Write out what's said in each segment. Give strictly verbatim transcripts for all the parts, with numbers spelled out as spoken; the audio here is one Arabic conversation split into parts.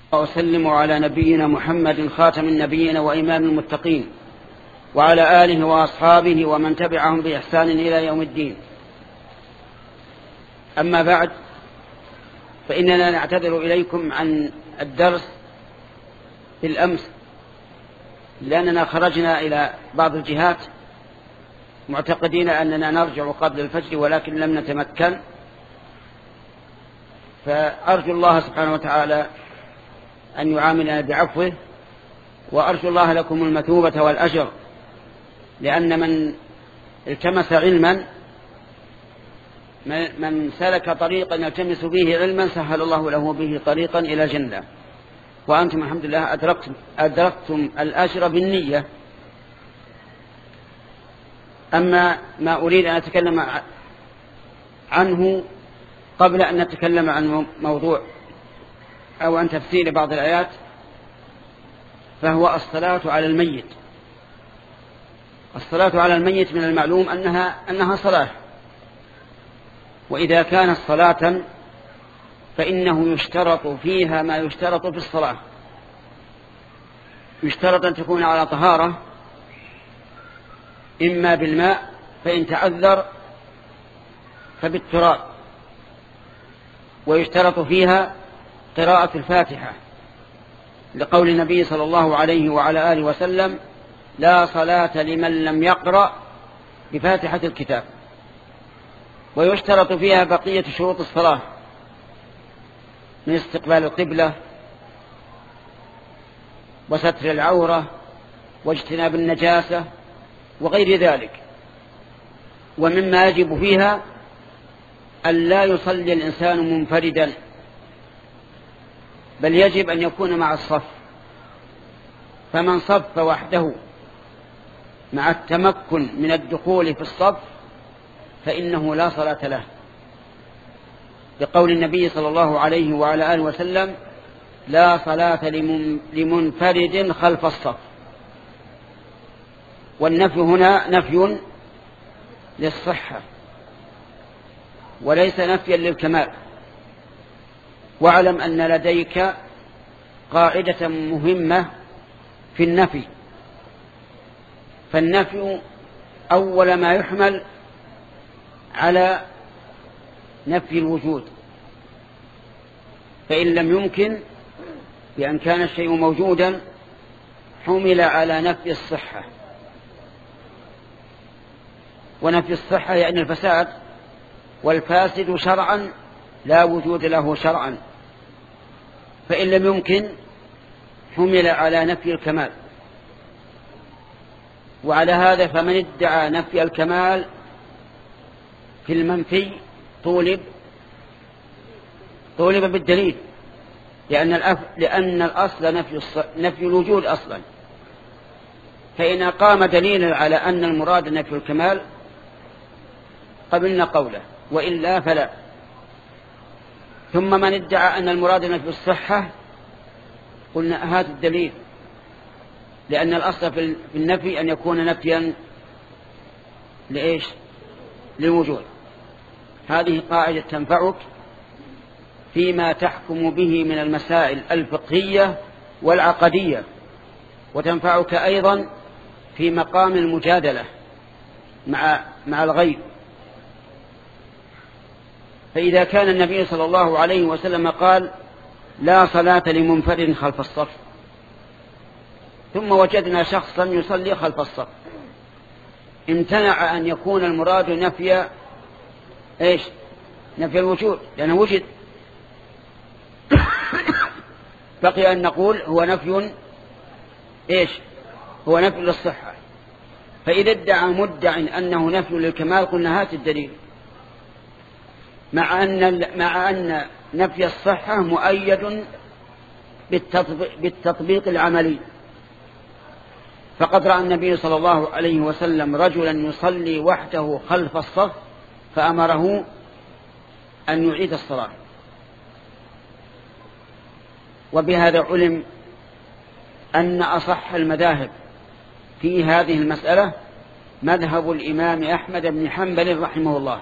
وأسلم على نبينا محمد خاتم النبيين وإمام المتقين وعلى آله وأصحابه ومن تبعهم بإحسان إلى يوم الدين. أما بعد، فإننا نعتذر إليكم عن الدرس بالأمس لأننا خرجنا إلى بعض الجهات معتقدين أننا نرجع قبل الفجر، ولكن لم نتمكن. فأرجو الله سبحانه وتعالى أن يعاملنا بعفوه، وأرجو الله لكم المثوبة والأجر، لأن من التمس علما من سلك طريقا يلتمس به علما سهل الله له به طريقا إلى جنة، وأنتم الحمد لله أدركتم, أدركتم الأجر بالنية. أما ما أريد أن أتكلم عنه قبل أن نتكلم عن موضوع أو عن تفسير بعض الآيات، فهو الصلاة على الميت. الصلاة على الميت من المعلوم أنها, أنها صلاة، وإذا كانت صلاة فإنه يشترط فيها ما يشترط في الصلاة. يشترط أن تكون على طهارة، إما بالماء فإن تعذر فبالتراب، ويشترط فيها قراءة الفاتحة، لقول النبي صلى الله عليه وعلى آله وسلم: لا صلاة لمن لم يقرأ بفاتحة الكتاب. ويشترط فيها بقية شروط الصلاة من استقبال القبلة وستر العورة واجتناب النجاسة وغير ذلك. ومما يجب فيها أن لا يصلي الإنسان منفردا، بل يجب أن يكون مع الصف. فمن صف وحده مع التمكن من الدخول في الصف فإنه لا صلاة له، بقول النبي صلى الله عليه وعلى آله وسلم: لا صلاة لمنفرد خلف الصف. والنفي هنا نفي للصحة وليس نفيا للكمال. واعلم أن لديك قاعدة مهمة في النفي، فالنفي أول ما يحمل على نفي الوجود، فإن لم يمكن بأن كان الشيء موجودا حمل على نفي الصحة. ونفي الصحة يعني الفساد، والفاسد شرعا لا وجود له شرعا، فإن لم يمكن حمل على نفي الكمال. وعلى هذا فمن ادعى نفي الكمال في المنفي طولب طولب بالدليل، لأن, الأف... لأن الأصل نفي, الص... نفي الوجود أصلا. فإن قام دليلا على أن المراد نفي الكمال قبلنا قوله، وإلا فلا. ثم من ادعى أن المراد نفي الصحة قلنا هات الدليل، لأن الأصل في النفي أن يكون نفيا لإيش؟ للوجود. هذه قاعدة تنفعك فيما تحكم به من المسائل الفقهية والعقدية، وتنفعك أيضا في مقام المجادلة مع, مع الغير. فإذا كان النبي صلى الله عليه وسلم قال: لا صلاة لمنفرد خلف الصف، ثم وجدنا شخصا يصلي خلف الصف، امتنع أن يكون المراد نفي إيش؟ نفي الوجود، لأنه وجد. بقي أن نقول هو نفي إيش؟ هو نفي للصحة. فإذا ادعى مدع أنه نفي للكمال قلنا هات الدليل، مع أن, مع أن نفي الصحة مؤيد بالتطبيق, بالتطبيق العملي. فقد رأى النبي صلى الله عليه وسلم رجلا يصلي وحده خلف الصف فأمره أن يعيد الصلاة. وبهذا علم أن أصح المذاهب في هذه المسألة مذهب الإمام أحمد بن حنبل رحمه الله،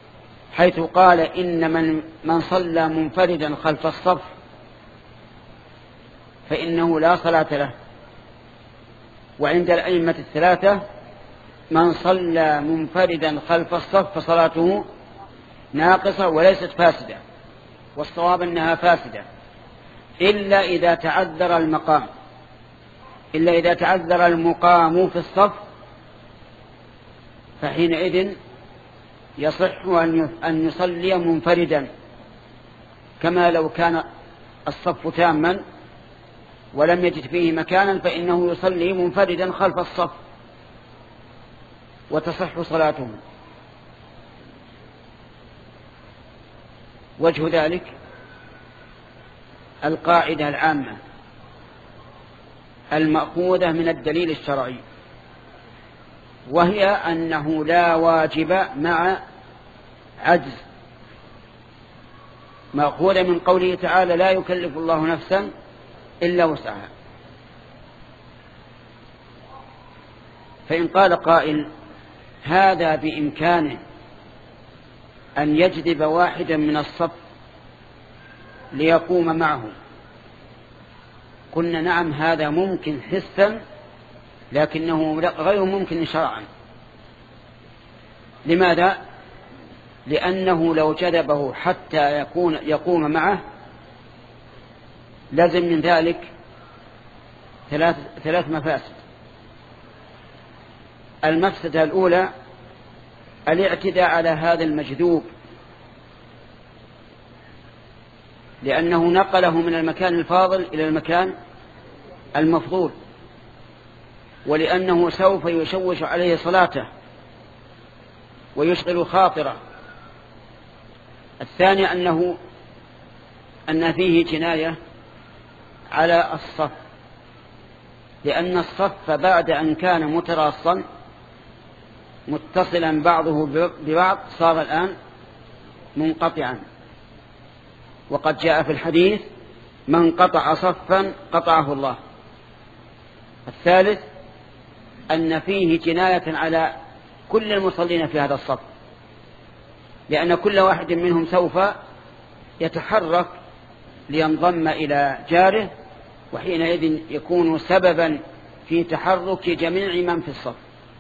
حيث قال: إن من, من صلى منفردا خلف الصف فإنه لا صلاة له. وعند الأئمة الثلاثة من صلى منفردا خلف الصف فصلاته ناقصة وليست فاسدة، والصواب أنها فاسدة إلا إذا تعذر المقام، إلا إذا تعذر المقام في الصف، فحينئذ يصح أن يصلي منفردا، كما لو كان الصف تاما ولم يجد فيه مكانا فإنه يصلي منفردا خلف الصف وتصح صلاته. وجه ذلك القاعدة العامة المأخوذة من الدليل الشرعي، وهي أنه لا واجب مع عجز، مأخوذة من قوله تعالى لا يكلف الله نفسا إلا وسعها. فإن قال قائل هذا بإمكانه أن يجذب واحدا من الصف ليقوم معه، قلنا نعم هذا ممكن حسا لكنه غير ممكن شرعا. لماذا؟ لأنه لو جذبه حتى يكون يقوم معه لازم من ذلك ثلاث, ثلاث مفاسد. المفسدة الأولى الاعتداء على هذا المجذوب، لأنه نقله من المكان الفاضل إلى المكان المفضول، ولأنه سوف يشوش عليه صلاته ويشغل خاطره. الثاني أنه أن فيه جناية على الصف، لأن الصف بعد أن كان متراصا متصلا بعضه ببعض صار الآن منقطعا، وقد جاء في الحديث من قطع صفا قطعه الله. الثالث أن فيه جناية على كل المصلين في هذا الصف، لأن كل واحد منهم سوف يتحرك لينضم إلى جاره، وحينئذ يكون سببا في تحرك جميع من في الصف.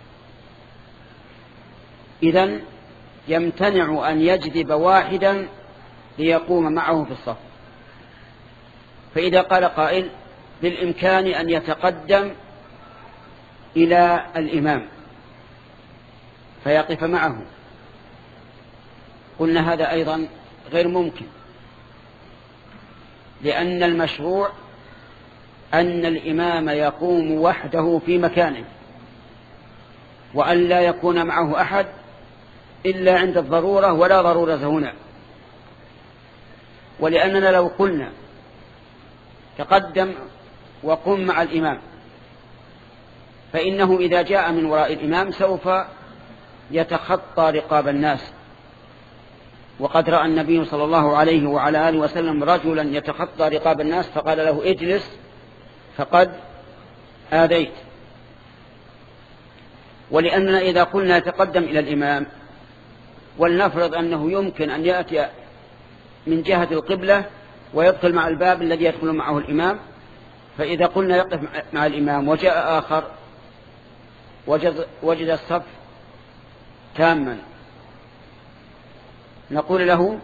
إذن يمتنع أن يجذب واحدا ليقوم معه في الصف. فإذا قال قائل بالإمكان أن يتقدم إلى الإمام فيقف معه، قلنا هذا أيضا غير ممكن، لأن المشروع أن الإمام يقوم وحده في مكانه، وأن لا يكون معه أحد إلا عند الضرورة ولا ضرورة هنا. ولأننا لو قلنا تقدم وقم مع الإمام فإنه إذا جاء من وراء الإمام سوف يتخطى رقاب الناس، وقد رأى النبي صلى الله عليه وعلى آله وسلم رجلا يتخطى رقاب الناس فقال له اجلس فقد آذيت. ولأننا إذا قلنا يتقدم إلى الإمام ولنفرض أنه يمكن أن يأتي من جهة القبلة ويدخل مع الباب الذي يدخل معه الإمام، فإذا قلنا يقف مع الإمام وجاء آخر وجد, وجد الصف تاما نقول له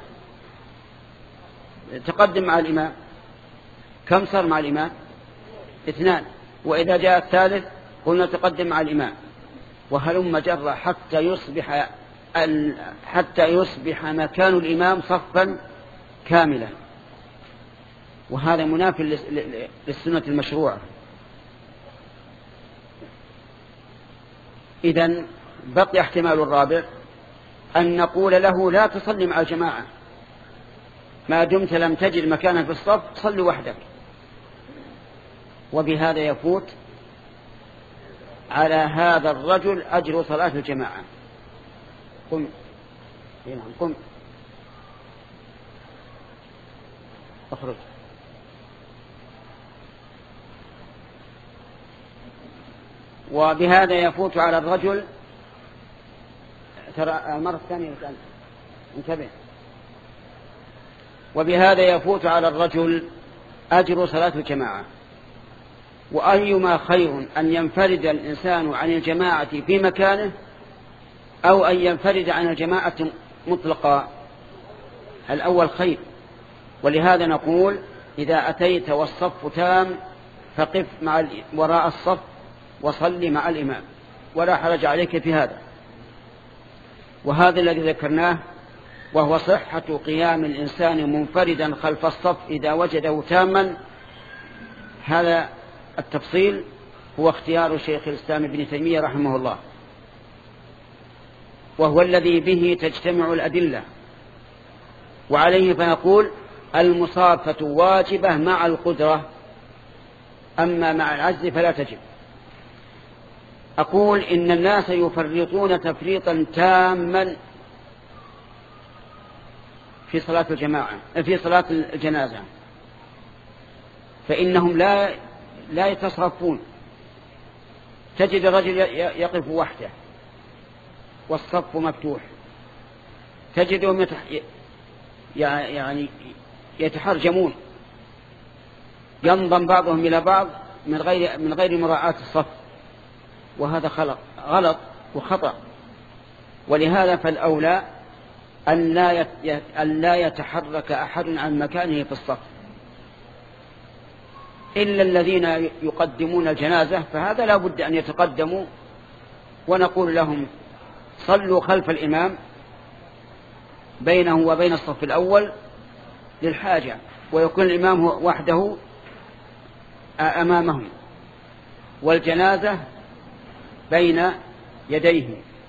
تقدم مع الإمام. كم صار مع الإمام؟ اثنان. وإذا جاء الثالث قلنا تقدم مع الإمام، وهلم جرى حتى يصبح حتى يصبح مكان الإمام صفا كاملا، وهذا مناف للسنة المشروعة. إذن بقي احتمال الرابع أن نقول له لا تصلي مع الجماعة ما دمت لم تجد مكانا في الصف، صل وحدك، وبهذا يفوت على هذا الرجل أجر صلاة الجماعة. قم قم اخرج. وبهذا يفوت على الرجل، ترى المرة الثانية انتبه، وبهذا يفوت على الرجل أجر صلاة الجماعة. وأيما خير أن ينفرد الإنسان عن الجماعة في مكانه أو أن ينفرد عن الجماعة مطلقا؟ الأول خير. ولهذا نقول إذا أتيت والصف تام فقف مع وراء الصف وصل مع الإمام ولا حرج عليك في هذا. وهذا الذي ذكرناه وهو صحة قيام الإنسان منفردا خلف الصف إذا وجده تاما، هذا التفصيل هو اختيار شيخ الإسلام ابن تيمية رحمه الله، وهو الذي به تجتمع الأدلة، وعليه فنقول المصافة واجبة مع القدرة، أما مع العجز فلا تجب. أقول إن الناس يفرطون تفريطا تاما في صلاة الجماعة في صلاة الجنازة، فإنهم لا لا يتصرفون. تجد الرجل يقف وحده والصف مفتوح، تجدهم يعني يتحرجمون، ينضم بعضهم إلى بعض من غير من غير مراعاة الصف، وهذا خلق غلط وخطأ. ولهذا فالأولى أن لا أن لا يتحرك أحد عن مكانه في الصف إلا الذين يقدمون الجنازة، فهذا لا بد أن يتقدموا، ونقول لهم صلوا خلف الإمام بينه وبين الصف الأول للحاجة، ويكون الإمام وحده أمامهم والجنازة بين يديه.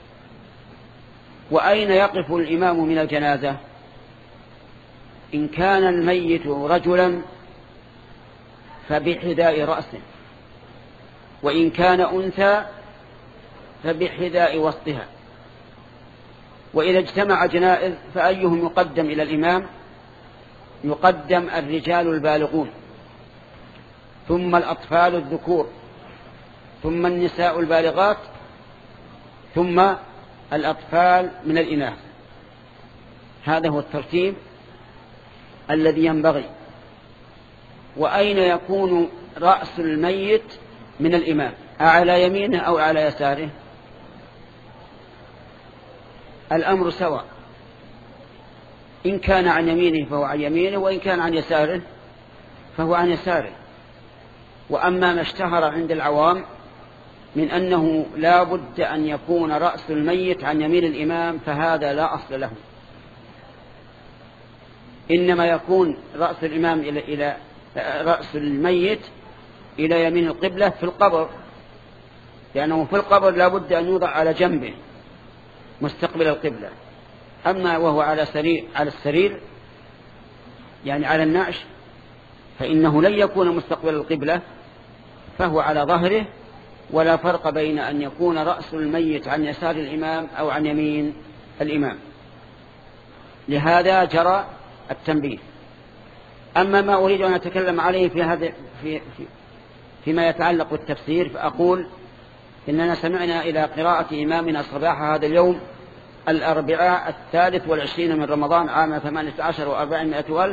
وأين يقف الإمام من الجنازة؟ إن كان الميت رجلا فبحذاء رأسه، وإن كان أنثى فبحذاء وسطها. وإذا اجتمع جنائز فأيهم يقدم إلى الإمام؟ يقدم الرجال البالغون، ثم الأطفال الذكور، ثم النساء البالغات، ثم الأطفال من الإناث. هذا هو الترتيب الذي ينبغي. وأين يكون رأس الميت من الإمام؟ أعلى يمينه أو على يساره؟ الأمر سواء، إن كان عن يمينه فهو عن يمينه، وإن كان عن يساره فهو عن يساره. وأما ما اشتهر عند العوام من أنه لا بد أن يكون رأس الميت عن يمين الإمام فهذا لا أصل له، إنما يكون رأس الإمام إلى إلى رأس الميت إلى يمين القبلة في القبر، لأنه في القبر لا بد أن يوضع على جنبه مستقبل القبلة. أما وهو على سرير على السرير يعني على النعش فإنه لن يكون مستقبل القبلة، فهو على ظهره، ولا فرق بين أن يكون رأس الميت عن يسار الإمام أو عن يمين الإمام. لهذا جرى التنبيه. أما ما أريد أن أتكلم عليه في هذا في في فيما يتعلق بالتفسير، فأقول إننا سمعنا إلى قراءة إمامنا صباح هذا اليوم الأربعاء الثالث والعشرين من رمضان عام ثمانية عشر وأربعمائة والف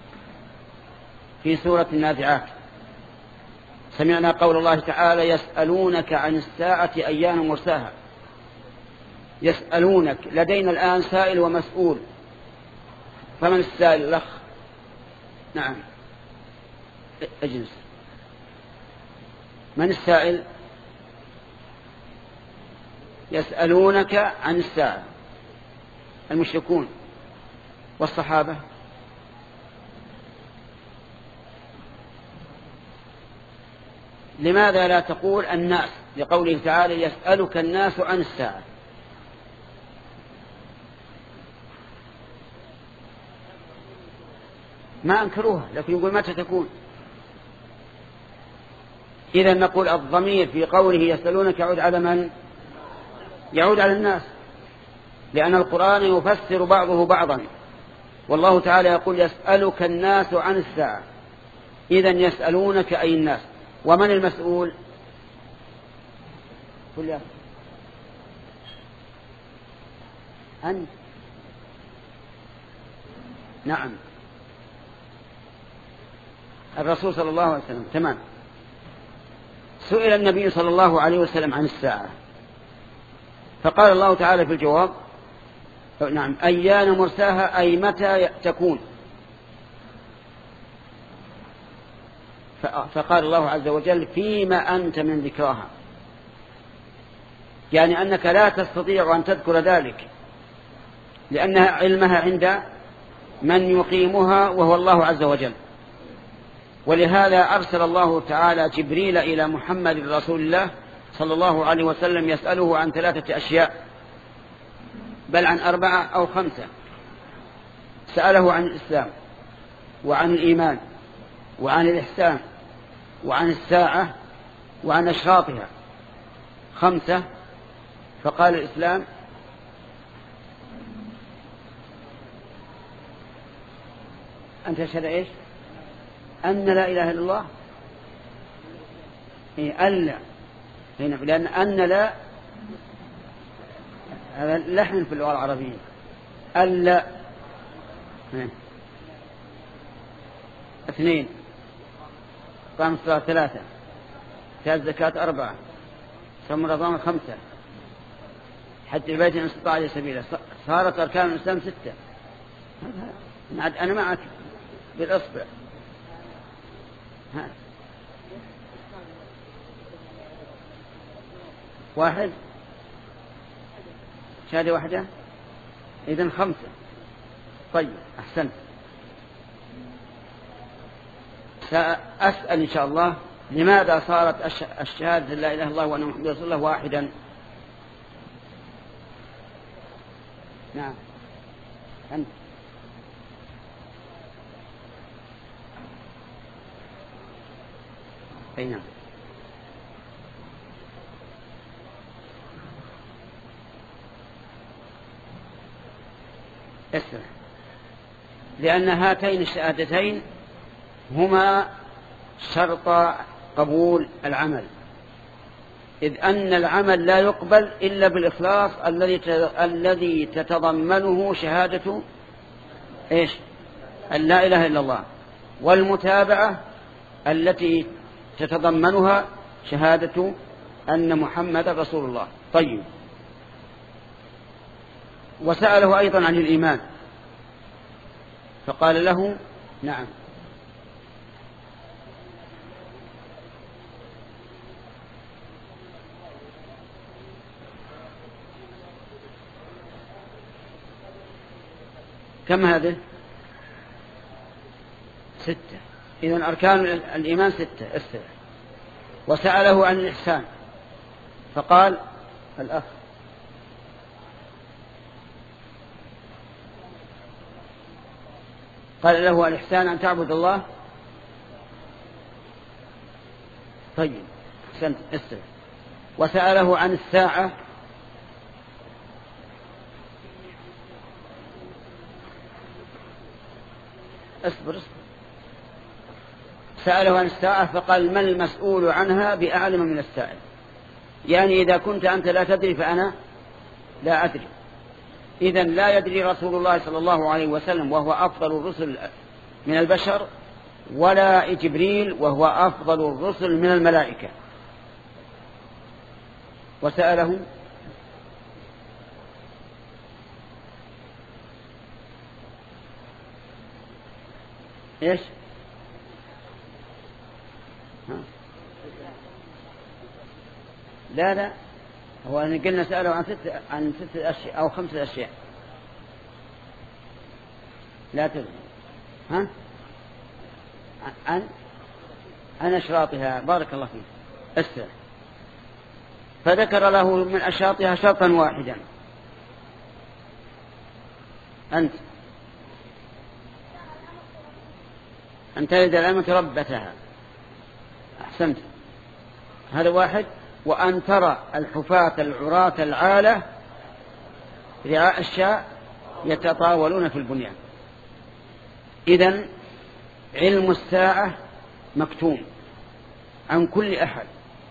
في سورة النازعات. سمعنا قول الله تعالى: يسألونك عن الساعة أيان مرساها. يسألونك، لدينا الآن سائل ومسؤول، فمن السائل؟ الأخ. نعم، اجلس. من السائل؟ يسألونك عن الساعة المشركون والصحابة. لماذا لا تقول الناس؟ لقوله تعالى: يسألك الناس عن الساعة. ما أنكروها، لكن يقول متى تكون. إذا نقول الضمير في قوله يسألونك يعود على من؟ يعود على الناس، لأن القرآن يفسر بعضه بعضا، والله تعالى يقول: يسألك الناس عن الساعة. إذا يسألونك أي الناس. ومن المسؤول؟ قل يا أنت. نعم، الرسول صلى الله عليه وسلم. تمام. سئل النبي صلى الله عليه وسلم عن الساعة فقال الله تعالى في الجواب نعم أيان مرساها أي متى تكون. فقال الله عز وجل فيما أنت من ذكراها، يعني أنك لا تستطيع أن تذكر ذلك لأن علمها عند من يقيمها وهو الله عز وجل. ولهذا أرسل الله تعالى جبريل إلى محمد رسول الله صلى الله عليه وسلم يسأله عن ثلاثة أشياء، بل عن أربعة أو خمسة. سأله عن الإسلام وعن الإيمان وعن الإحسان وعن الساعة وعن أشراطها، خمسة. فقال الإسلام أن تشهد إيش؟ أن لا إله إلا الله، إيه ألا، لأن أن لا هذا لحن في اللغة العربية. ألا اثنين، قام الصلاة ثلاثة، شهادة الزكاة أربعة، صوم رمضان خمسة، حج البيت إن استطاع إليه سبيلا. صارت أركان الإسلام ستة. أنا معك بالأصبع. ها. واحد، شهادة واحدة، إذن خمسة. طيب أحسنت. سأسأل إن شاء الله لماذا صارت الشهادة لا إله إلا الله وأن محمد رسول الله واحدا؟ نعم أنت. أي نعم. اسمع، لأن هاتين الشهادتين هما شرط قبول العمل، إذ أن العمل لا يقبل إلا بالإخلاص الذي الذي تتضمنه شهادة إيش؟ أن لا إله إلا الله، والمتابعة التي تتضمنها شهادة أن محمد رسول الله. طيب، وسأله أيضا عن الإيمان فقال له نعم كم هذه؟ ستة. إذن أركان الإيمان ستة استوى. وسأله عن الإحسان فقال الأخ قال له الإحسان أن تعبد الله. طيب أحسنت استوى. وسأله عن الساعة اصبر اصبر سأله عن الساعة فقال ما المسؤول عنها بأعلم من السائل، يعني إذا كنت أنت لا تدري فأنا لا أدري. إذن لا يدري رسول الله صلى الله عليه وسلم وهو أفضل الرسل من البشر، ولا جبريل وهو أفضل الرسل من الملائكة. وسأله إيش؟ ها. لا لا هو أن قلنا سأله عن ست عن ست أشياء أو خمسة أشياء. لا تدري. ها عن عن أشراطها. بارك الله فيك. أسر. فذكر له من أشراطها شرطا واحدا. أنت أن تلد الأمة ربتها. أحسنت. هذا واحد. وأن ترى الحفاة العراة العالة رعاء الشاء يتطاولون في البنيان. إذن علم الساعة مكتوم عن كل أحد،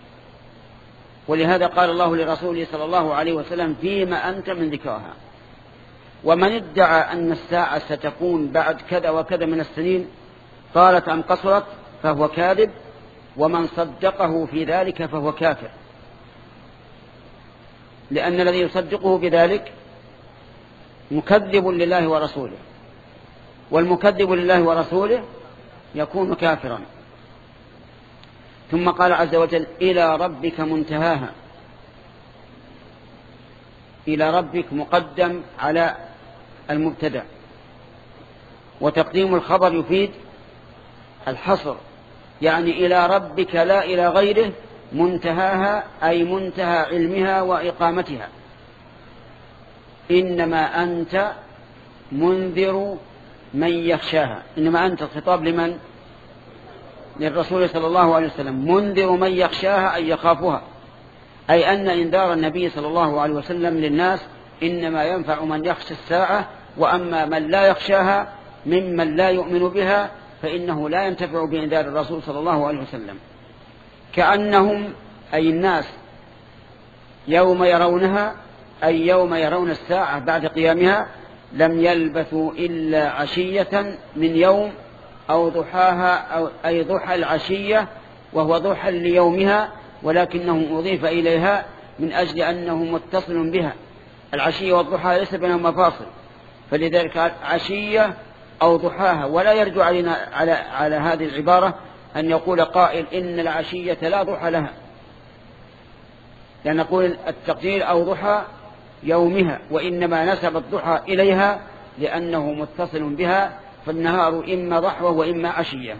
ولهذا قال الله لرسوله صلى الله عليه وسلم فيما أنت من ذكرها. ومن ادعى أن الساعة ستكون بعد كذا وكذا من السنين طالت أم قصرت فهو كاذب، ومن صدقه في ذلك فهو كافر، لأن الذي يصدقه بذلك مكذب لله ورسوله، والمكذب لله ورسوله يكون كافرا. ثم قال عز وجل إلى ربك منتهاها. إلى ربك مقدم على المبتدأ، وتقديم الخبر يفيد الحصر، يعني إلى ربك لا إلى غيره منتهاها، أي منتهى علمها وإقامتها. إنما أنت منذر من يخشاها. إنما أنت الخطاب لمن؟ للرسول صلى الله عليه وسلم. منذر من يخشاها أي يخافها، أي أن إنذار النبي صلى الله عليه وسلم للناس إنما ينفع من يخشى الساعة، وأما من لا يخشاها ممن لا يؤمن بها فإنه لا ينتفع بإنذار الرسول صلى الله عليه وسلم. كأنهم أي الناس يوم يرونها، أي يوم يرون الساعة بعد قيامها، لم يلبثوا إلا عشية من يوم أو ضحاها، أو أي ضحى العشية وهو ضحى ليومها، ولكنه أضيف إليها من أجل أنه متصل بها. العشية والضحى ليس بينهما فاصل، فلذلك عشية أو ضحاها. ولا يرجو علينا على, على هذه العبارة أن يقول قائل إن العشية لا ضحى لها، لأن نقول التقدير أو ضحى يومها، وإنما نسب الضحى إليها لأنه متصل بها، فالنهار إما ضحوة وإما عشية.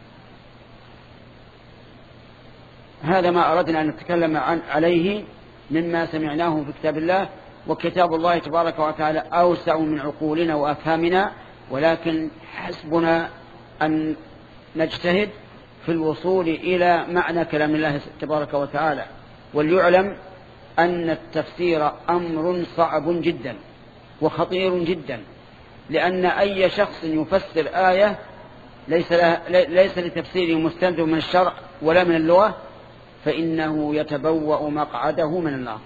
هذا ما أردنا أن نتكلم عن عليه مما سمعناه في كتاب الله. وكتاب الله تبارك وتعالى أوسع من عقولنا وأفهامنا، ولكن حسبنا أن نجتهد في الوصول إلى معنى كلام الله تبارك وتعالى. وليعلم أن التفسير أمر صعب جدا وخطير جدا، لأن أي شخص يفسر آية ليس, ليس لتفسيره مستند من الشرع ولا من اللغة فإنه يتبوأ مقعده من النار.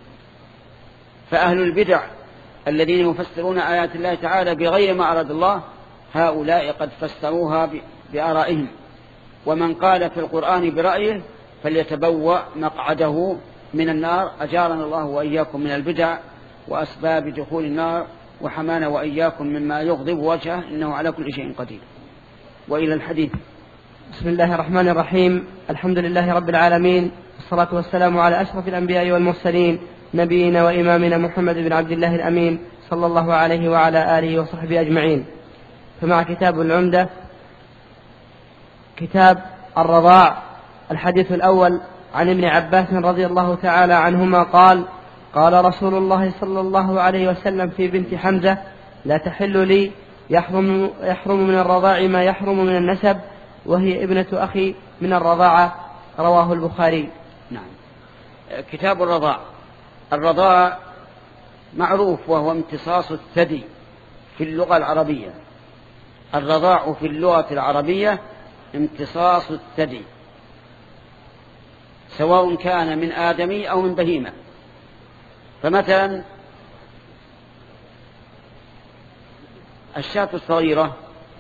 فأهل البدع الذين يفسرون آيات الله تعالى بغير ما أراد الله، هؤلاء قد فسروها بآرائهم. ومن قال في القرآن برأيه فليتبوأ مقعده من النار. أجارنا الله وإياكم من البدع وأسباب دخول النار، وحمانا وإياكم مما يغضب وجهه، إنه على كل شيء قدير. وإلى الحديث. بسم الله الرحمن الرحيم. الحمد لله رب العالمين، والصلاة والسلام على أشرف الأنبياء والمرسلين، نبينا وإمامنا محمد بن عبد الله الأمين صلى الله عليه وعلى آله وصحبه أجمعين. فمع كتاب العمدة، كتاب الرضاع. الحديث الأول عن ابن عباس رضي الله تعالى عنهما قال: قال رسول الله صلى الله عليه وسلم في بنت حمزة: لا تحل لي، يحرم, يحرم من الرضاع ما يحرم من النسب، وهي ابنة أخي من الرضاعة. رواه البخاري. نعم. كتاب الرضاع. الرضاع معروف وهو امتصاص الثدي في اللغة العربية. الرضاع في اللغة العربية امتصاص الثدي، سواء كان من آدمي أو من بهيمة. فمثلا الشاة الصغيرة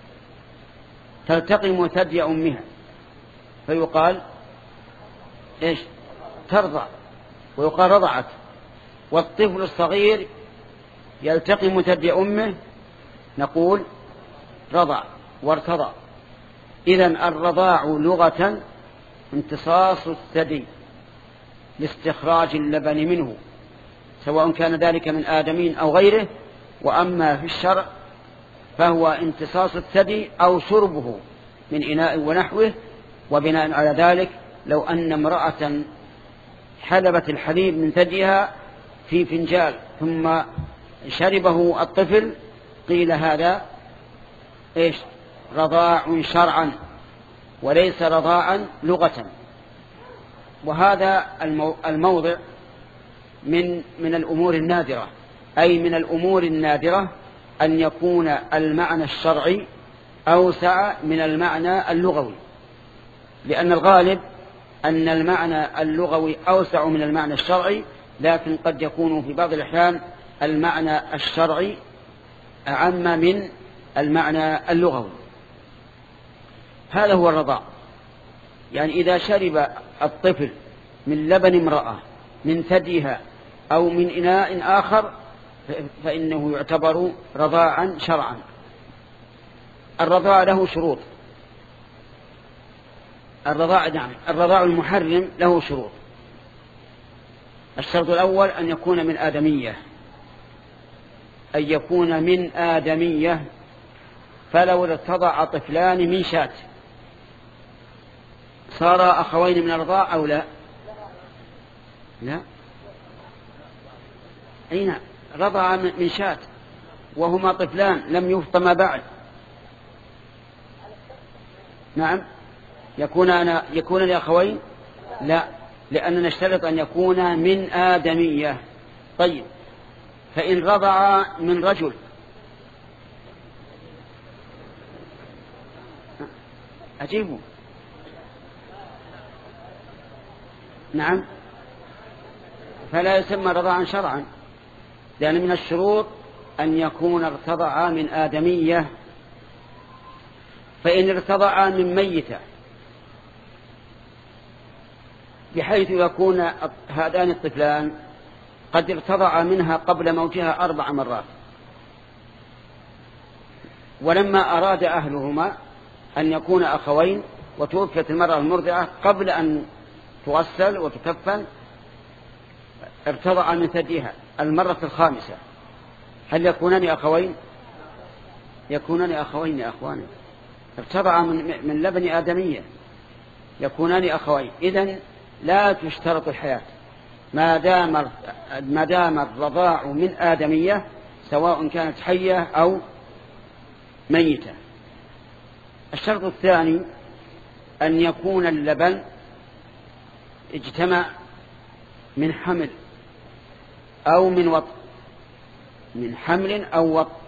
تلتقم ثدي أمها فيقال إيش؟ ترضع، ويقال رضعت. والطفل الصغير يلتقم ثدي أمه نقول رضع وارتضع. إذن الرضاع لغة امتصاص الثدي لاستخراج اللبن منه، سواء كان ذلك من آدمين أو غيره. وأما في الشرع فهو امتصاص الثدي أو شربه من إناء ونحوه. وبناء على ذلك لو أن امرأة حلبت الحليب من ثديها في فنجال ثم شربه الطفل قيل هذا إيش؟ رضاع شرعا وليس رضاعا لغة. وهذا الموضع من من الأمور النادرة، أي من الأمور النادرة أن يكون المعنى الشرعي أوسع من المعنى اللغوي، لأن الغالب أن المعنى اللغوي أوسع من المعنى الشرعي، لكن قد يكون في بعض الأحيان المعنى الشرعي أعم من المعنى اللغوي. هذا هو الرضاع. يعني إذا شرب الطفل من لبن امرأة من ثديها أو من إناء آخر فإنه يعتبر رضاعا شرعا. الرضاع له شروط. الرضاع نعم الرضاع المحرم له شروط. الشرط الأول أن يكون من آدمية، أن يكون من آدمية. فلو ارتضع طفلان من شاة صار أخوين من الرضاع أو لا؟ لا أي نعم رضع من شاة وهما طفلان لم يفطم بعد. نعم يكون أنا يكون لأخوين؟ لا، لأننا نشترط أن يكون من آدمية. طيب فإن رضع من رجل أجيبه. نعم فلا يسمى رضاعا شرعا، لأن من الشروط أن يكون ارتضع من آدمية. فإن ارتضع من ميتة بحيث يكون هذان الطفلان قد ارتضع منها قبل موتها أربع مرات، ولما أراد أهلهما أن يكون أخوين وتوفيت المرأة المرضعة قبل أن تغسل وتكفن ارتضع من ثديها المرة الخامسة، هل يكونان أخوين؟ يكونان أخوين يا أخواني، ارتضع من, من لبن آدمية يكونان أخوين. إذن لا تشترط الحياة ما دام ما دام الرضاع من آدمية سواء كانت حية أو ميتة. الشرط الثاني أن يكون اللبن اجتمع من حمل أو من وطء، من حمل أو وطء.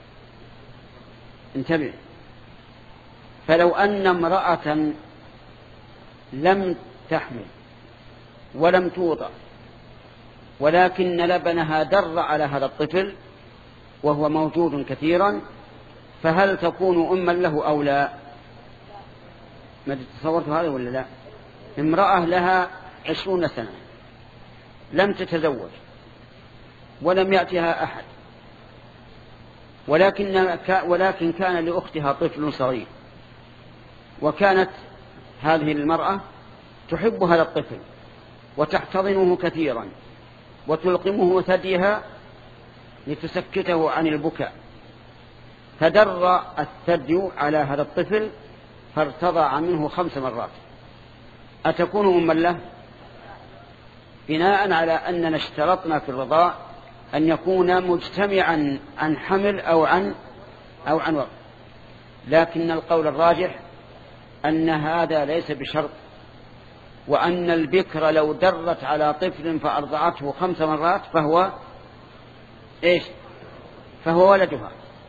انتبه، فلو أن امرأة لم تحمل ولم توضع ولكن لبنها در على هذا الطفل وهو موجود كثيرا، فهل تكون أما له أو لا؟ ما تصورت هذا ولا لا؟ امرأة لها عشرون سنة لم تتزوج ولم يأتها أحد، ولكن ولكن كان لأختها طفل صغير، وكانت هذه المرأة تحب هذا الطفل وتحتضنه كثيرا وتلقمه ثديها لتسكته عن البكاء، فدر الثدي على هذا الطفل فارتضع منه خمس مرات، أتكون أما له؟ بناء على أننا اشترطنا في الرضاع أن يكون مجتمعا عن حمل أو عن أو عن وقت، لكن القول الراجح أن هذا ليس بشرط، وأن البكر لو درت على طفل فأرضعته خمس مرات فهو إيش؟ فهو ولدها.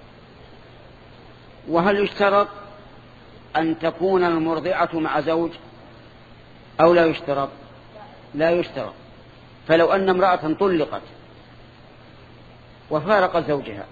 وهل يشترط أن تكون المرضعة مع زوج أو لا يشترط؟ لا يشترط. فلو أن امرأة طلقت وفارقت زوجها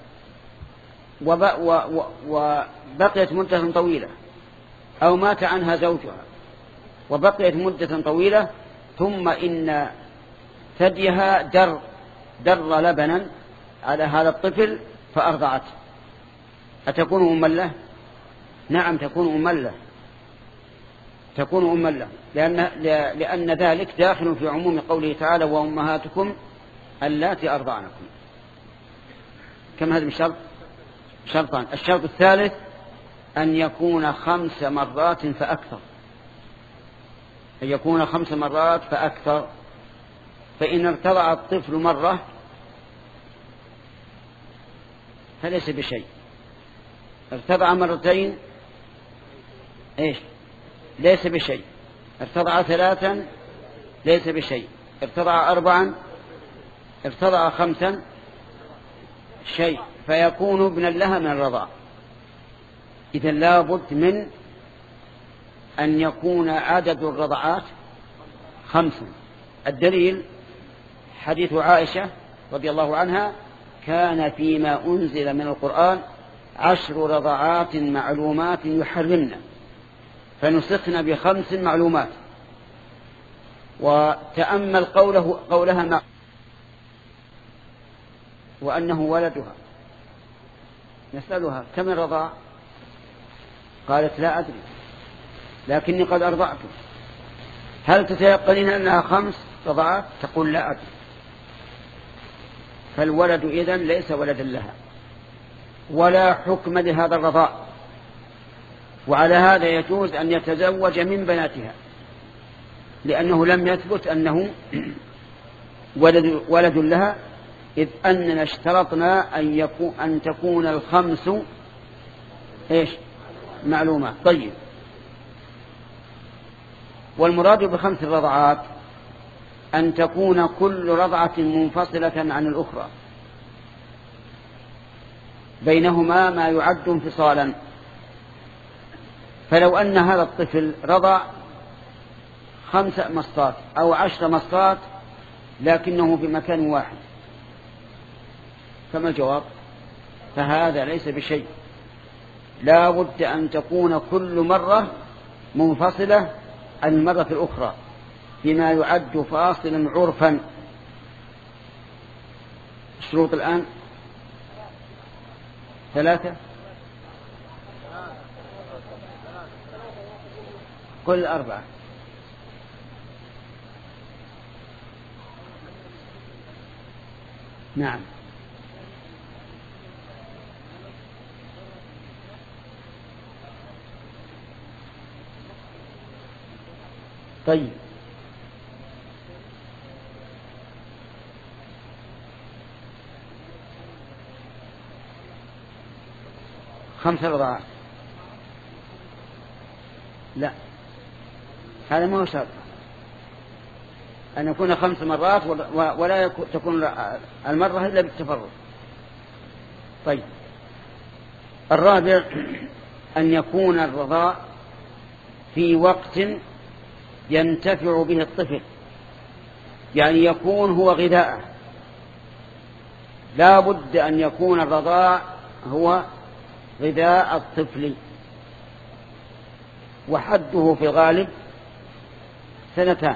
وبقيت مدة طويلة أو مات عنها زوجها وبقيت مدة طويلة ثم إن ثديها در در لبنا على هذا الطفل فأرضعته، أتكون أما له؟ نعم تكون أما له، تكون أما له، لأن, لأن ذلك داخل في عموم قوله تعالى وأمهاتكم اللاتي أرضعنكم. كم هذا الشرط؟ شرطان. الشرط الثالث أن يكون خمس مرات فأكثر، أن يكون خمس مرات فأكثر. فإن ارتضع الطفل مرة فليس بشيء، ارتضع مرتين إيش؟ ليس بشيء، ارتضع ثلاثا ليس بشيء، ارتضع أربعا، ارتضع خمسا شيء، فيكون ابنا لها من الرضاع. إذا لابد من أن يكون عدد الرضعات خمسا. الدليل حديث عائشة رضي الله عنها كان فيما أنزل من القرآن عشر رضعات معلومات يحرمن، فنسخنا بخمس معلومات. وتأمل قوله قولها مع وأنه ولدها، نسألها كم الرضاع؟ قالت لا أدري لكني قد أرضعت. هل تتيقنين أنها خمس رضعات؟ تقول لا أدري. فالولد إذن ليس ولدا لها ولا حكم لهذا الرضاع، وعلى هذا يجوز أن يتزوج من بناتها، لأنه لم يثبت أنه ولد, ولد لها، إذ أننا اشترطنا أن, يكون أن تكون الخمس إيش؟ معلومات. طيب، والمراد بخمس الرضعات أن تكون كل رضعة منفصلة عن الأخرى، بينهما ما يعد انفصالا. فلو أن هذا الطفل رضع خمس مصات أو عشر مصات لكنه في مكان واحد، فما الجواب؟ فهذا ليس بشيء، لا بد أن تكون كل مرة منفصلة عن المرة الأخرى بما يعد فاصلا عرفا. الشروط الآن ثلاثة، كل أربعة. نعم. طيب، خمسة رضعات لا، هذا ما هو شرط أن يكون خمس مرات ولا تكون المرة إلا بالتفرد. طيب، الرابع أن يكون الرضاع في وقت ينتفع به الطفل، يعني يكون هو غذاءه. لا بد أن يكون الرضاع هو غذاء الطفل، وحده في الغالب سنتان.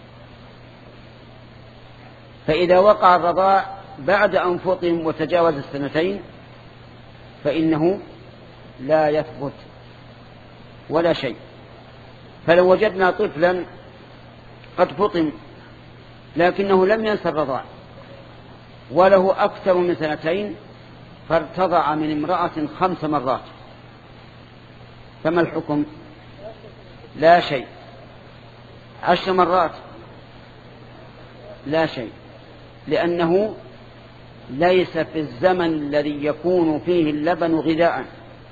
فإذا وقع الرضاع بعد أن فطم وتجاوز السنتين فإنه لا يثبت ولا شيء. فلو وجدنا طفلا قد فطم لكنه لم ينسى الرضاع وله أكثر من سنتين فارتضع من امرأة خمس مرات، فما الحكم؟ لا شيء. عشر مرات لا شيء، لأنه ليس في الزمن الذي يكون فيه اللبن غذاء.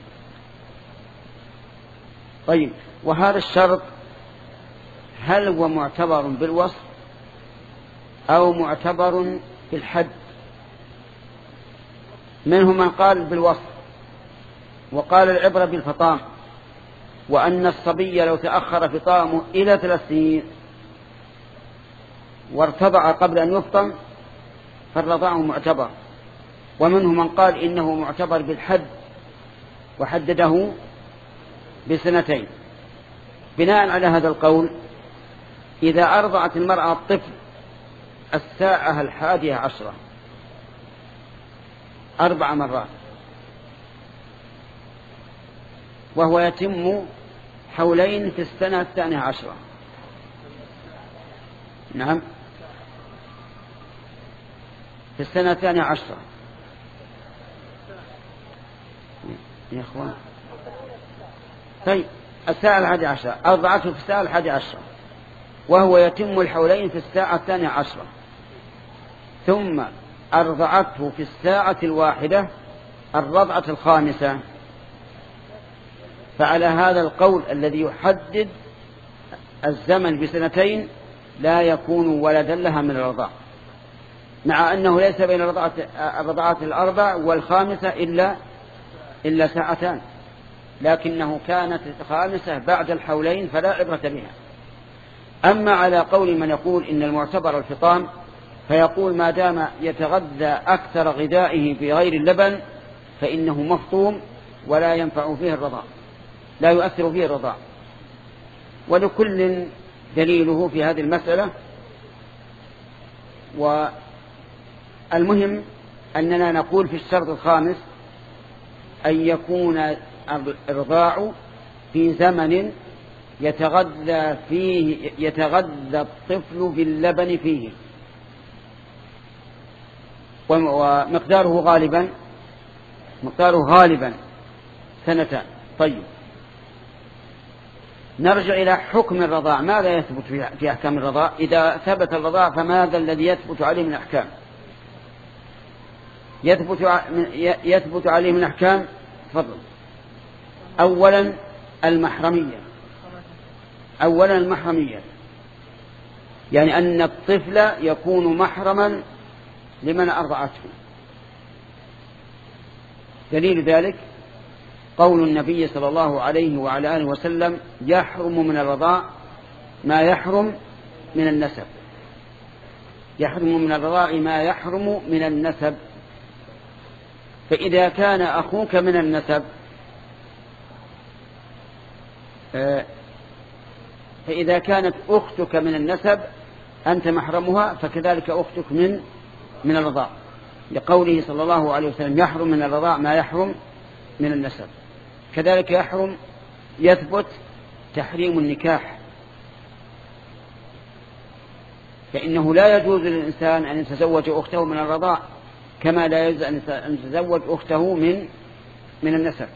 طيب، وهذا الشرط هل هو معتبر بالوصف أو معتبر بالحد؟ منهم من قال بالوصف وقال العبرة بالفطام، وأن الصبي لو تأخر فطامه إلى ثلاث سنين وارتضع قبل أن يفطم فالرضاع معتبر. ومنهم من قال إنه معتبر بالحد وحدده بسنتين. بناء على هذا القول، إذا أرضعت المرأة الطفل الساعة الحادية عشرة أربع مرات وهو يتم حولين في السنة الثانية عشرة، نعم في السنة الثانية عشرة يا أخوان. طيب، الساعة الحادية عشرة أرضعته في الساعة الحادية عشرة وهو يتم الحولين في الساعة الثانية عشرة، ثم أرضعته في الساعة الواحدة الرضعة الخامسة، فعلى هذا القول الذي يحدد الزمن بسنتين لا يكون ولدا لها من الرضاع، مع أنه ليس بين الرضعات الأربع والخامسة إلا إلا ساعتان، لكنه كانت الخامسة بعد الحولين فلا عبرة بها. أما على قول من يقول إن المعتبر الفطام فيقول ما دام يتغذى أكثر غذائه بغير اللبن فإنه مفطوم ولا ينفع فيه الرضاع، لا يؤثر فيه الرضاع، ولكل دليله في هذه المسألة. والمهم أننا نقول في الشرط الخامس أن يكون الرضاع في زمن يتغذى فيه يتغذى الطفل باللبن فيه، ومقداره غالبا مقداره غالبا سنتان. طيب، نرجع إلى حكم الرضاع. ماذا يثبت في أحكام الرضاع؟ إذا ثبت الرضاع فماذا الذي يثبت عليه من أحكام؟ يثبت يثبت عليه من أحكام. تفضل. أولا المحرمية أولا المحرمية يعني أن الطفل يكون محرما لمن أرضعته. دليل ذلك قول النبي صلى الله عليه وعلى آله وسلم: يحرم من الرضاع ما يحرم من النسب. يحرم من الرضاع ما يحرم من النسب. فإذا كان أخوك من النسب فإذا كانت أختك من النسب أنت محرمها، فكذلك أختك من من الرضاع، لقوله صلى الله عليه وسلم: يحرم من الرضاع ما يحرم من النسب. كذلك يحرم يثبت تحريم النكاح، فإنه لا يجوز للإنسان أن يتزوج أخته من الرضاع كما لا يجوز أن يتزوج أخته من من النسب.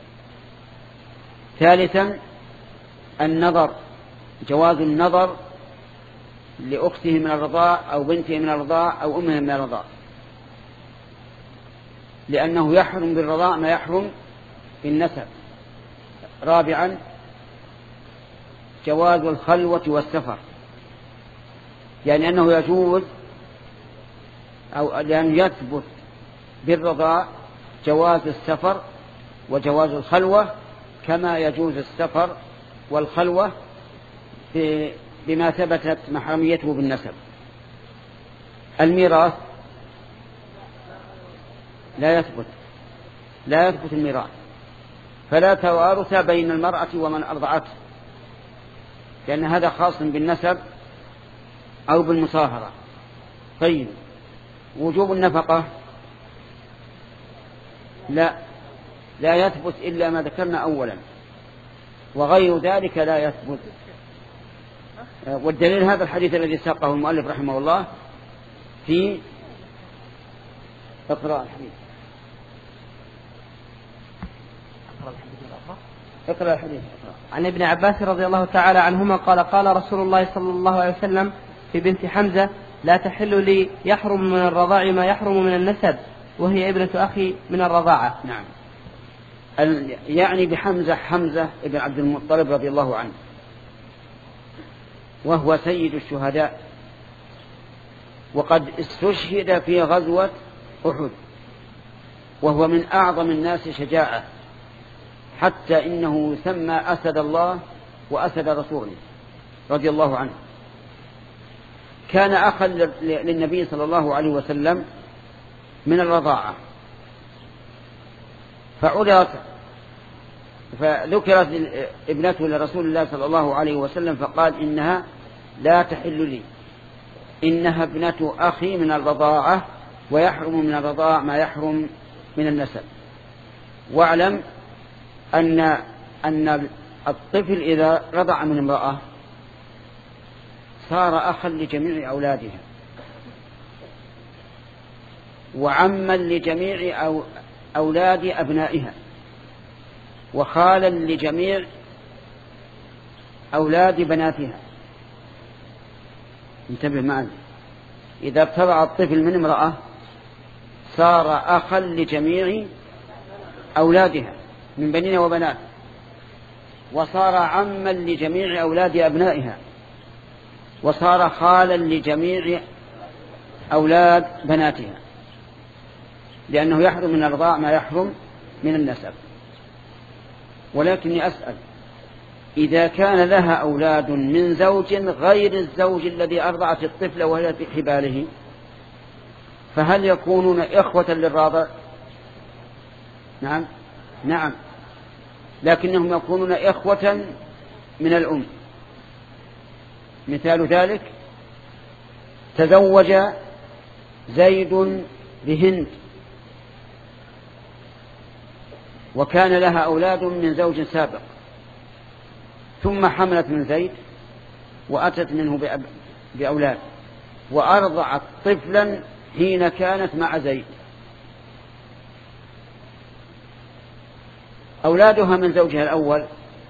ثالثا النظر، جواز النظر لأخته من الرضاع أو بنته من الرضاع أو أمها من الرضاع، لأنه يحرم بالرضاع ما يحرم بالنسب. رابعا جواز الخلوة والسفر، يعني أنه يجوز أو لأن يثبت بالرضاع جواز السفر وجواز الخلوة كما يجوز السفر والخلوة بما ثبتت محرميته بالنسب. الميراث لا يثبت لا يثبت الميراث، فلا توارث بين المرأة ومن أرضعته، لأن هذا خاص بالنسب أو بالمصاهرة. طيب، وجوب النفقة لا لا يثبت إلا ما ذكرنا أولا، وغير ذلك لا يثبت. والدليل هذا الحديث الذي ساقه المؤلف رحمه الله في اقرأ الحديث اقرأ الحديث عن ابن عباس رضي الله تعالى عنهما قال: قال رسول الله صلى الله عليه وسلم في بنت حمزة: لا تحل لي يحرم من الرضاع ما يحرم من النسب، وهي ابنة أخي من الرضاعة. نعم، يعني بحمزة حمزة ابن عبد المطلب رضي الله عنه، وهو سيد الشهداء، وقد استشهد في غزوة أحد، وهو من أعظم الناس شجاعة، حتى إنه يسمى أسد الله وأسد رسوله رضي الله عنه. كان أخا للنبي صلى الله عليه وسلم من الرضاعة، فعرضت فذكرت ابنته لرسول الله صلى الله عليه وسلم، فقال: إنها لا تحل لي، إنها ابنة أخي من الرضاعة، ويحرم من الرضاع ما يحرم من النسب. واعلم أن أن الطفل إذا رضع من امرأة صار أخا لجميع أولادها، وعما لجميع أولاد أبنائها، وخالا لجميع أولاد بناتها. انتبه معي، إذا ابتضع الطفل من امرأة صار أخا لجميع أولادها من بنين وبنات، وصار عما لجميع أولاد أبنائها، وصار خالا لجميع أولاد بناتها، لأنه يحرم من الرضاع ما يحرم من النسب. ولكني أسأل: إذا كان لها أولاد من زوج غير الزوج الذي أرضعت الطفل وهي في حباله، فهل يكونون إخوة للراضع؟ نعم نعم، لكنهم يكونون إخوة من الأم، مثال ذلك تزوج زيد بهند وكان لها أولاد من زوج سابق، ثم حملت من زيد وأتت منه بأولاد وأرضعت طفلا حين كانت مع زيد. أولادها من زوجها الأول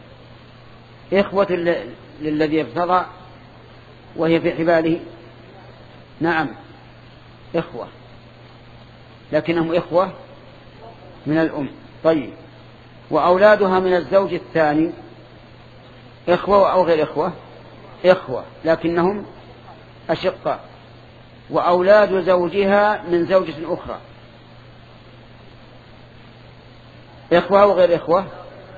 إخوة للذي ارتضع وهي في حباله، نعم إخوة، لكنهم إخوة من الأم. طيب، وأولادها من الزوج الثاني إخوة أو غير إخوة؟ إخوة لكنهم أشقاء. وأولاد زوجها من زوجة أخرى إخوة أو غير إخوة؟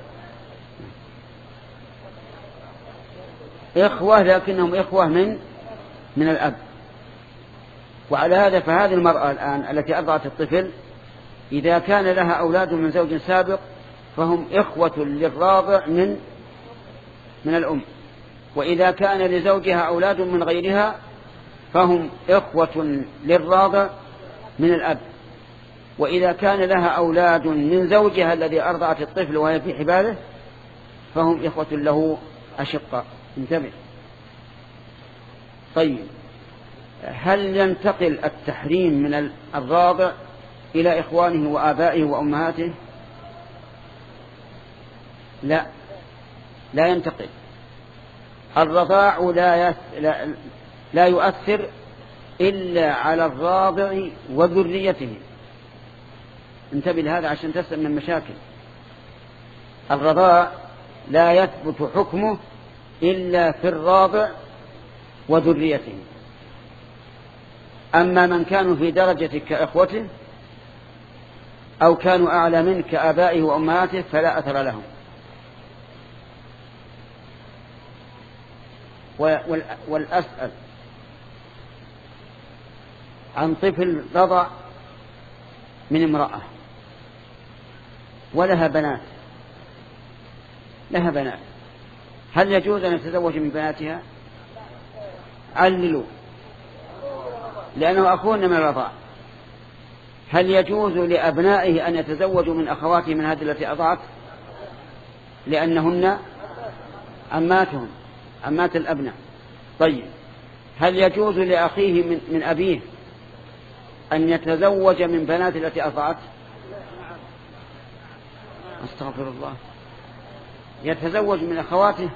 إخوة لكنهم إخوة من من الأب. وعلى هذا فهذه المرأة الآن التي أرضعت الطفل إذا كان لها أولاد من زوج سابق فهم إخوة للراضع من من الأم، وإذا كان لزوجها أولاد من غيرها فهم إخوة للراضع من الأب، وإذا كان لها أولاد من زوجها الذي أرضعت الطفل وهي في حباله فهم إخوة له أشقاء. انتبه. طيب، هل ينتقل التحريم من الراضع إلى إخوانه وآبائه وأمهاته؟ لا، لا ينتقل. الرضاع لا, لا, لا يؤثر إلا على الراضع وذريته. انتبه لهذا عشان تسلم من المشاكل. الرضاع لا يثبت حكمه إلا في الراضع وذريته. أما من كانوا في درجة كأخوته أو كانوا أعلى منه كآبائه وأمهاته فلا أثر لهم. والأسأل عن طفل رضع من امرأة ولها بنات لها بنات هل يجوز أن يتزوج من بناتها؟ عللوا، لأنه أخونا من الرضاع. هل يجوز لأبنائه أن يتزوجوا من أخواته من هذه التي أضعت؟ لأنهن عماتهم، عمات الأبناء. طيب، هل يجوز لأخيه من, من أبيه أن يتزوج من بنات التي أضعت؟ أستغفر الله، يتزوج من أخواته.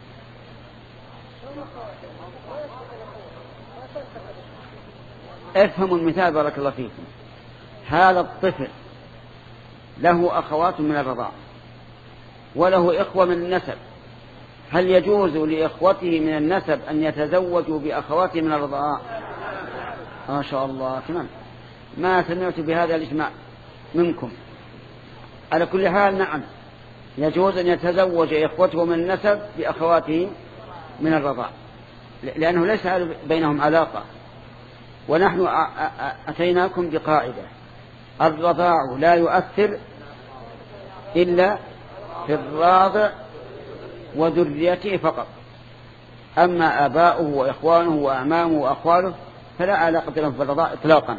افهموا المثال بارك الله فيكم. هذا الطفل له أخوات من الرضاع وله إخوة من النسب، هل يجوز لإخوته من النسب أن يتزوجوا بأخواته من الرضاع؟ ما شاء الله، تمام. ما سمعت بهذا الإجماع منكم. على كل حال نعم، يجوز أن يتزوج إخوته من النسب بأخواته من الرضاع، لأنه ليس بينهم علاقة. ونحن أتيناكم بقاعدة: الرضاع لا يؤثر إلا في الراضع وذريته فقط، أما آباؤه وإخوانه وأعمامه وأخواله فلا علاقة لهم بالرضاع إطلاقا.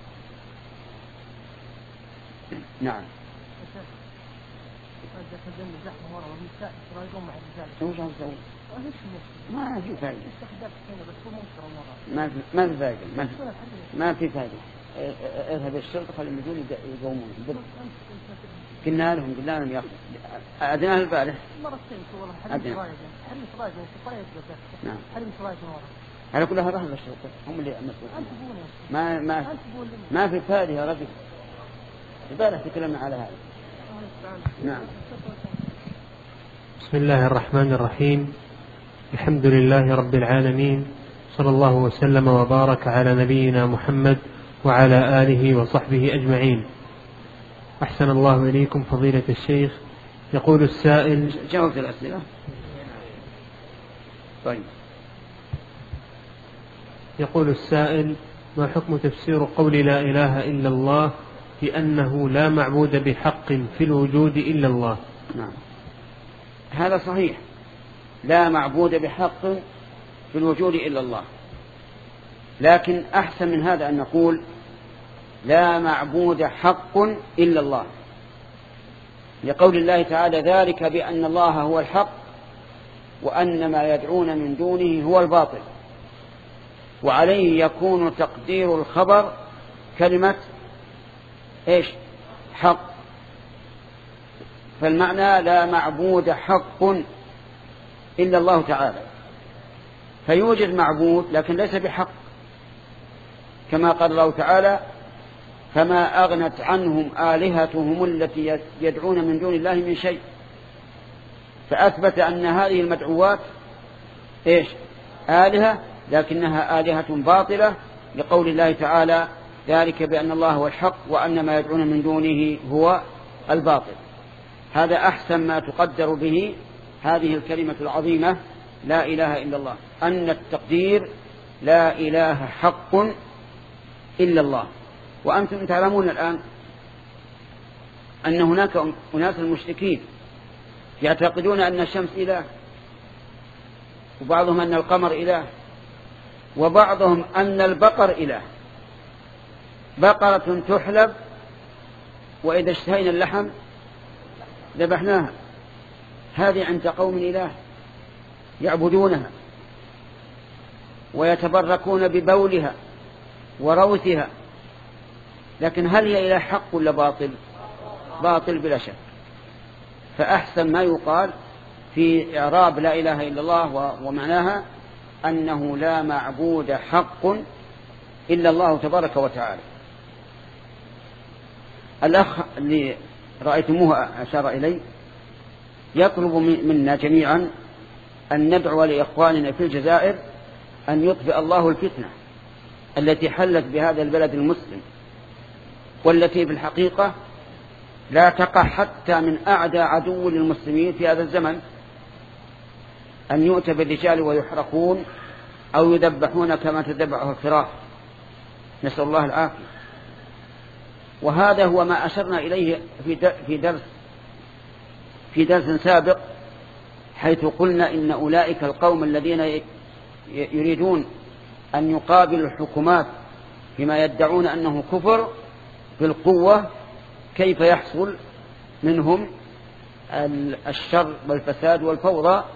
نعم. ما في فائدة، ما في ما في فائدة، ما في ما في فائدة. اذهب الشرطة خليهم يجون يقومون. قلنا لهم قلنا لهم يا أخي أدناه البارح. أدنى. نعم. على كل هذا الشرطة هم اللي مسؤولين. ما ما ما في فائدة يا رجل. البارح تكلمنا على هذا. نعم. بسم الله الرحمن الرحيم. الحمد لله رب العالمين، صلى الله وسلم وبارك على نبينا محمد وعلى آله وصحبه أجمعين. أحسن الله إليكم فضيلة الشيخ. يقول السائل. جاوبت الأسئلة. طيب. يقول السائل: ما حكم تفسير قول لا إله إلا الله بأنه لا معبود بحق في الوجود إلا الله؟ نعم، هذا صحيح، لا معبود بحق في الوجود إلا الله. لكن أحسن من هذا أن نقول لا معبود حق إلا الله، لقول الله تعالى ذلك بأن الله هو الحق وأن ما يدعون من دونه هو الباطل. وعليه يكون تقدير الخبر كلمة إيش؟ حق. فالمعنى لا معبود حق إلا الله تعالى، فيوجد معبود لكن ليس بحق، كما قال الله تعالى فما أغنت عنهم آلهتهم التي يدعون من دون الله من شيء، فأثبت أن هذه المدعوات إيش؟ آلهة، لكنها آلهة باطلة، لقول الله تعالى ذلك بأن الله هو الحق وأن ما يدعون من دونه هو الباطل. هذا أحسن ما تقدر به هذه الكلمة العظيمة لا إله إلا الله، أن التقدير لا إله حق إلا الله. وأنتم تعلمون الآن أن هناك أناس المشركين يعتقدون أن الشمس إله، وبعضهم أن القمر إله، وبعضهم أن البقر إله، بقرة تحلب وإذا اشتهينا اللحم ذبحناها، هذه عند قوم إله يعبدونها ويتبركون ببولها وروثها. لكن هل هي إله حق ولا باطل؟ باطل بلا شك. فأحسن ما يقال في إعراب لا إله إلا الله ومعناها أنه لا معبود حق إلا الله تبارك وتعالى. الأخ اللي رأيتموه أشار إلي يطلب منا جميعا أن ندعو لإخواننا في الجزائر أن يطفئ الله الفتنة التي حلت بهذا البلد المسلم، والتي في الحقيقة لا تقع حتى من أعدى عدو للمسلمين في هذا الزمن، أن يؤتى بالرجال ويحرقون أو يذبحون كما تذبحه الخراف، نسأل الله العافية. وهذا هو ما أشرنا إليه في درس في درس سابق، حيث قلنا إن أولئك القوم الذين يريدون أن يقابلوا الحكومات فيما يدعون أنه كفر بالقوة، كيف يحصل منهم الشر والفساد والفوضى.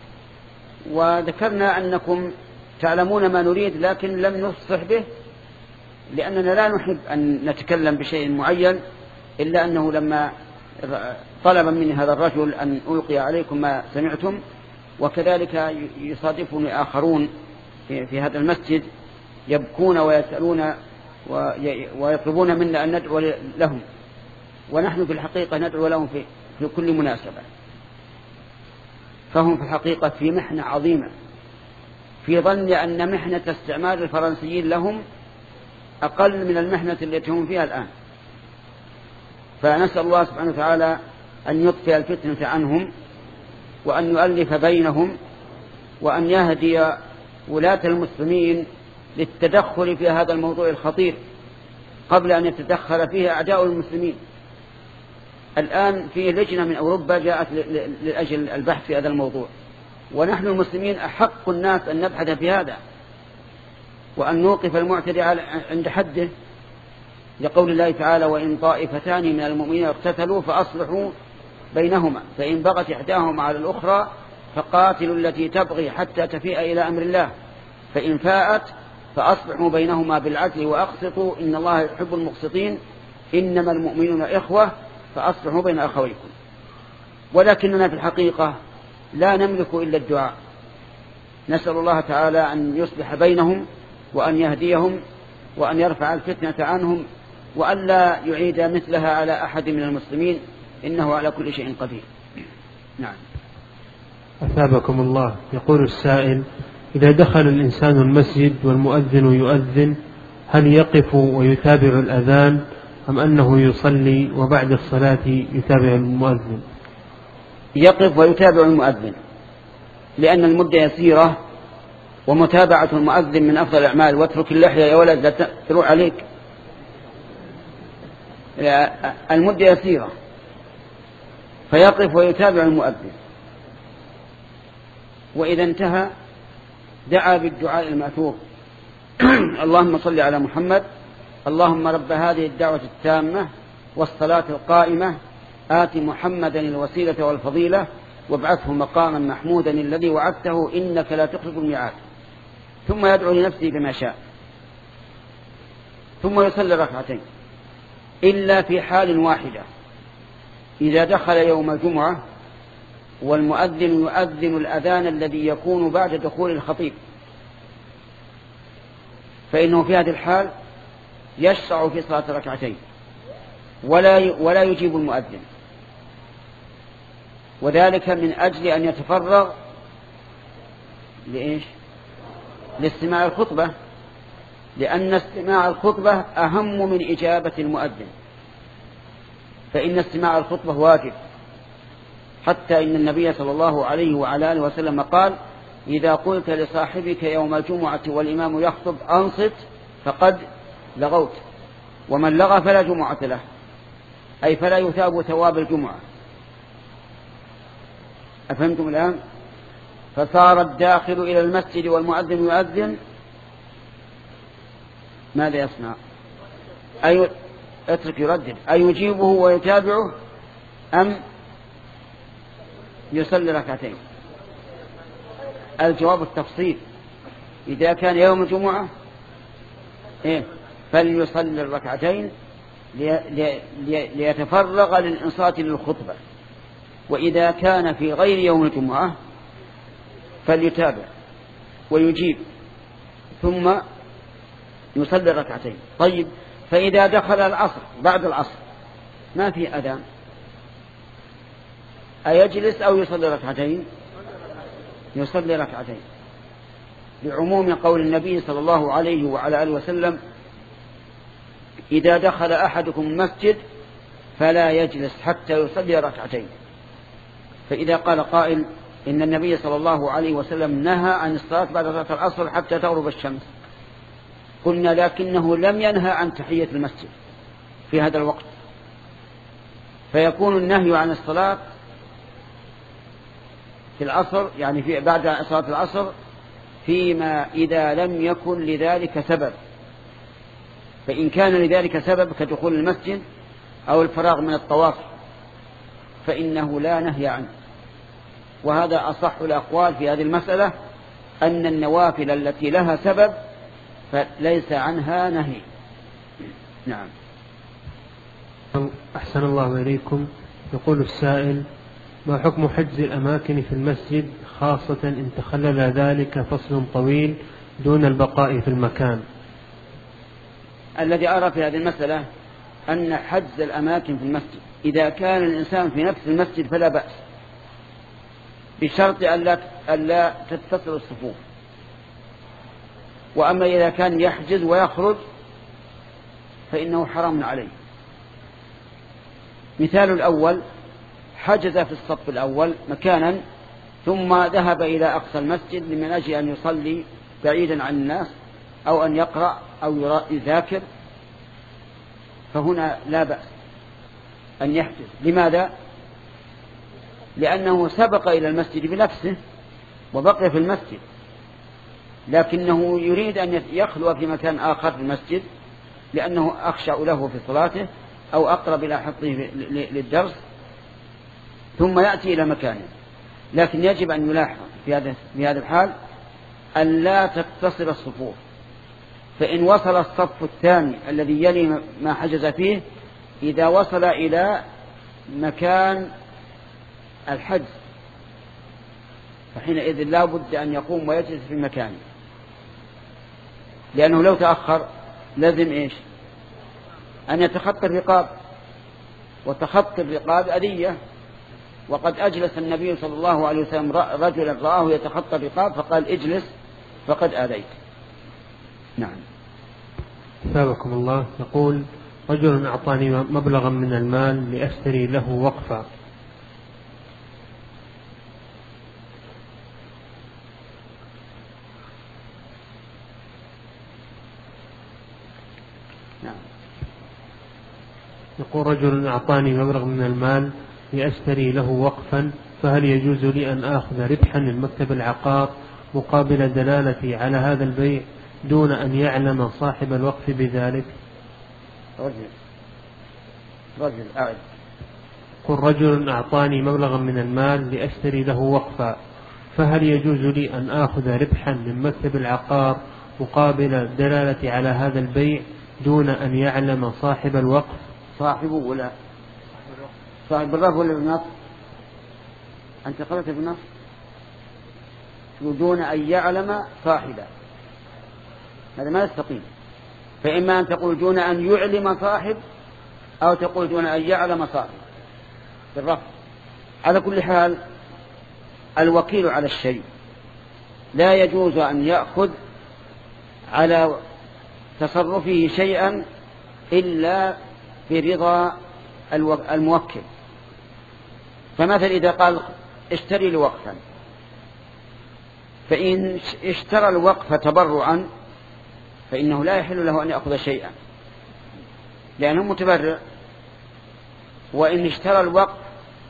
وذكرنا أنكم تعلمون ما نريد لكن لم نصح به، لأننا لا نحب أن نتكلم بشيء معين، إلا أنه لما طلب مني هذا الرجل أن ألقي عليكم ما سمعتم، وكذلك يصادفني آخرون في هذا المسجد يبكون ويسألون ويطلبون منا أن ندعو لهم، ونحن في الحقيقة ندعو لهم في, في كل مناسبة. فهم في الحقيقة في محنة عظيمة، في ظن أن محنة استعمار الفرنسيين لهم أقل من المحنة التي هم فيها الآن. فنسأل الله سبحانه وتعالى أن يطفئ الفتنة عنهم، وأن يؤلف بينهم، وأن يهدي ولاة المسلمين للتدخل في هذا الموضوع الخطير قبل أن يتدخل فيه أعداء المسلمين. الآن في لجنة من أوروبا جاءت لأجل البحث في هذا الموضوع، ونحن المسلمين أحق الناس أن نبحث في هذا وأن نوقف المعتدي عند حده، لقول الله تعالى وإن طائفتان من المؤمنين اقتتلوا فأصلحوا بينهما فإن بغت إحداهما على الأخرى فقاتلوا التي تبغي حتى تفيء إلى أمر الله فإن فاءت فأصلحوا بينهما بالعدل وأقسطوا إن الله يحب المقسطين إنما المؤمنون إخوة فأصلحوا بين أخويكم. ولكننا في الحقيقة لا نملك إلا الدعاء، نسأل الله تعالى أن يصلح بينهم وأن يهديهم وأن يرفع الفتنة عنهم وأن لا يعيد مثلها على أحد من المسلمين، إنه على كل شيء قدير. نعم. أثابكم الله. يقول السائل: إذا دخل الإنسان المسجد والمؤذن يؤذن هل يقف ويتابع الأذان أم أنه يصلي وبعد الصلاة يتابع المؤذن؟ يقف ويتابع المؤذن، لأن المدة يسيرة، ومتابعة المؤذن من أفضل الأعمال. واترك اللحية يا ولد لا تروح عليك، المدة يسيرة، فيقف ويتابع المؤذن، وإذا انتهى دعا بالدعاء المأثور اللهم صل على محمد اللهم رب هذه الدعوة التامة والصلاة القائمة آت محمدا الوسيلة والفضيلة وابعثه مقاما محمودا الذي وعدته إنك لا تخلف الميعاد. ثم يدعو لنفسه بما شاء، ثم يصلي ركعتين، إلا في حال واحدة، إذا دخل يوم الجمعة والمؤذن يؤذن الأذان الذي يكون بعد دخول الخطيب، فإنه في هذه الحال يشرع في صلاة ركعتين ولا ولا يجيب المؤذن، وذلك من أجل أن يتفرغ لإيش؟ لاستماع الخطبة، لأن استماع الخطبة أهم من إجابة المؤذن، فإن استماع الخطبة واجب، حتى إن النبي صلى الله عليه وعلى آله وسلم قال إذا قلت لصاحبك يوم الجمعة والإمام يخطب أنصت فقد لغوت، ومن لغى فلا جمعة له، أي فلا يثاب ثواب الجمعة. أفهمتم الآن؟ فصار الداخل إلى المسجد والمؤذن يؤذن ماذا يصنع؟ أي اترك يردد، أي يجيبه ويتابعه أم يصلي ركعتين؟ الجواب التفصيل، إذا كان يوم الجمعة إيه فليصلي الركعتين لي لي لي ليتفرغ للإنصات للخطبة، وإذا كان في غير يوم الجمعة فليتابع ويجيب ثم يصلي ركعتين. طيب، فإذا دخل العصر بعد العصر ما في أذان، أيجلس أو يصلي ركعتين؟ يصلي ركعتين، لعموم قول النبي صلى الله عليه وعلى آله وسلم إذا دخل أحدكم المسجد فلا يجلس حتى يصلي ركعتين. فإذا قال قائل إن النبي صلى الله عليه وسلم نهى عن الصلاة بعد صلاة العصر حتى تغرب الشمس، قلنا لكنه لم ينهى عن تحية المسجد في هذا الوقت، فيكون النهي عن الصلاة في العصر يعني في بعد صلاة العصر فيما إذا لم يكن لذلك سبب، فإن كان لذلك سبب كدخول المسجد أو الفراغ من الطواف فإنه لا نهي عنه. وهذا أصح الأقوال في هذه المسألة، أن النوافل التي لها سبب فليس عنها نهي. نعم. أحسن الله إليكم. يقول السائل: ما حكم حجز الأماكن في المسجد خاصة إن تخلل ذلك فصل طويل دون البقاء في المكان؟ الذي أرى في هذه المسألة أن حجز الأماكن في المسجد إذا كان الإنسان في نفس المسجد فلا بأس، بشرط أن لا تتصل الصفوف. وأما إذا كان يحجز ويخرج فإنه حرام عليه. مثال الأول: حجز في الصف الأول مكانا ثم ذهب إلى أقصى المسجد من أجل أن يصلي بعيدا عن الناس أو أن يقرأ أو يذاكر، فهنا لا بأس أن يحجز. لماذا؟ لأنه سبق إلى المسجد بنفسه وبقي في المسجد، لكنه يريد أن يخلو في مكان آخر في المسجد لأنه أخشع له في صلاته أو أقرب إلى حفظه للدرس، ثم يأتي إلى مكانه. لكن يجب أن يلاحظ في هذا في هذا الحال أن لا تتصل الصفوف، فإن وصل الصف الثاني الذي يلي ما حجز فيه، إذا وصل إلى مكان الحجز فحينئذ لا بد أن يقوم ويجلس في مكانه، لأنه لو تأخر لازم إيش؟ أن يتخطى الرقاب، وتخطي الرقاب أذية. وقد أجلس النبي صلى الله عليه وسلم رجلا رآه يتخطى الرقاب فقال: اجلس فقد آذيت. نعم. ثابكم الله. يقول: رجل أعطاني مبلغا من المال لأشتري له وقفا، يقول: رجل أعطاني مبلغ من المال لأشتري له وقفا، فهل يجوز لي أن آخذ ربحا من مكتب العقار مقابل دلالتي على هذا البيع دون أن يعلم صاحب الوقف بذلك؟ رجل رجل أعد قل رجل أعطاني مبلغا من المال لأشتري له وقفا، فهل يجوز لي أن آخذ ربحا من مكتب العقار مقابل دلالتي على هذا البيع دون أن يعلم صاحب الوقف؟ صاحبه ولا صاحب الرف ولا بالنص؟ أنت قرأت بالنص دون أن يعلم صاحبه، هذا ما يستقيم. فإما أن تقول دون أن يعلم صاحب أو تقول دون أن يعلم صاحب بالرفع. على كل حال الوكيل على الشيء لا يجوز أن يأخذ على تصرفه شيئا إلا برضا الموكل. فمثل إذا قال اشتري لي وقفا، فإن اشترى الوقف تبرعا فإنه لا يحل له أن يأخذ شيئا لأنه متبرع. وإن اشترى الوقف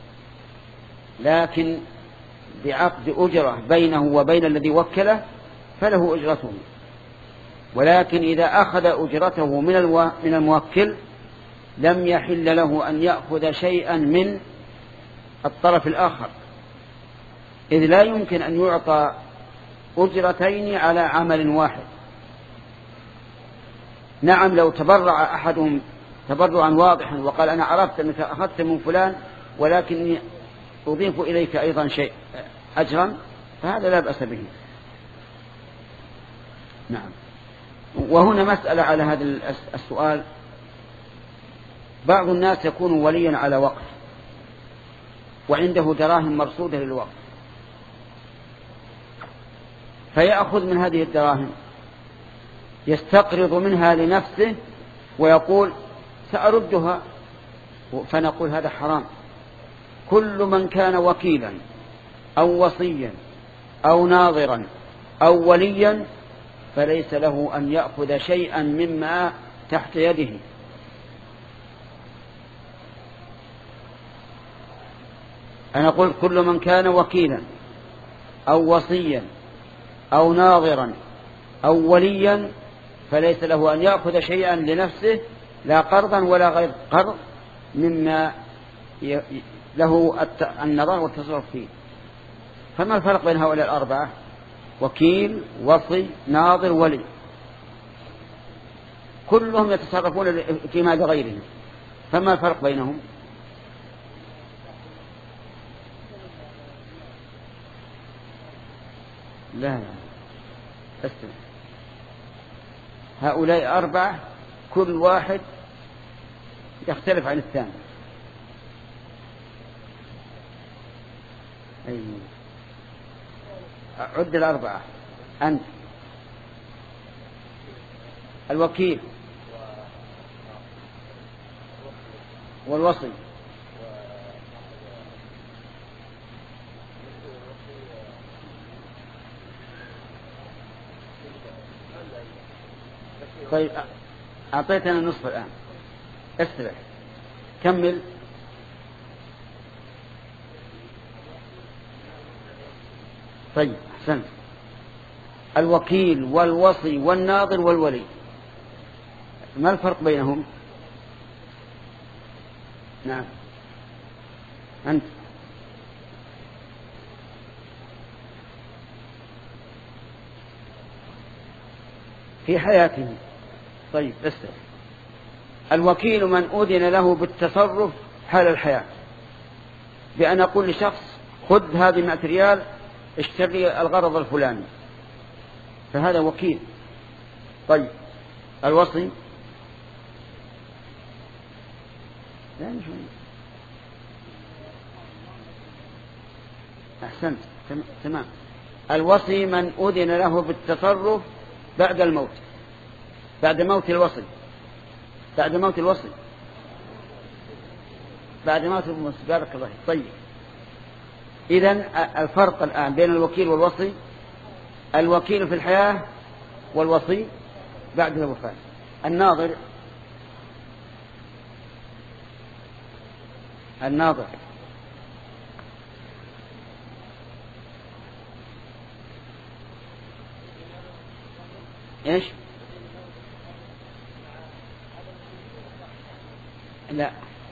لكن بعقد أجرة بينه وبين الذي وكله فله أجرته، ولكن إذا أخذ أجرته من من الموكل لم يحل له أن يأخذ شيئا من الطرف الآخر، إذ لا يمكن أن يعطى أجرتين على عمل واحد. نعم لو تبرع أحدهم تبرعا واضحا وقال أنا عرفت أنك أخذت من فلان ولكني أضيف إليك أيضا شيء أجرا فهذا لا بأس به. نعم. وهنا مسألة على هذا السؤال. بعض الناس يكون وليا على وقف وعنده دراهم مرصودة للوقف، فيأخذ من هذه الدراهم يستقرض منها لنفسه ويقول سأردها، فنقول هذا حرام. كل من كان وكيلا أو وصيا أو ناظرا أو وليا فليس له أن يأخذ شيئا مما تحت يده. أنا قلت كل من كان وكيلا أو وصيا أو ناظرا أو وليا فليس له أن يأخذ شيئا لنفسه لا قرضا ولا غير قرض مما له النظر والتصرف فيه. فما الفرق بين هؤلاء الأربعة؟ وكيل وصي ناظر ولي، كلهم يتصرفون فيما لغيرهم، فما الفرق بينهم؟ لا لا استمع. هؤلاء أربعة كل واحد يختلف عن الثاني. أي عد الأربعة. أنت الوكيل والوصي طيب أعطيتنا النصف الآن، استرح كمل. طيب أحسنت. الوكيل والوصي والناظر والولي ما الفرق بينهم؟ نعم أنت في حياته. طيب استرح. الوكيل من أذن له بالتصرف حال الحياة، بأن أقول لشخص خذ هذه مئة ريال اشتري الغرض الفلاني، فهذا وكيل. طيب الوصي لا مش أحسنت تمام. الوصي من أذن له بالتصرف بعد الموت، بعد موت الوصي، بعد موت الوصي بعد موت الوصي بارك الله. طيب إذن الفرق الآن بين الوكيل والوصي: الوكيل في الحياة والوصي بعد الوفاة. الناظر الناظر إيش؟ لا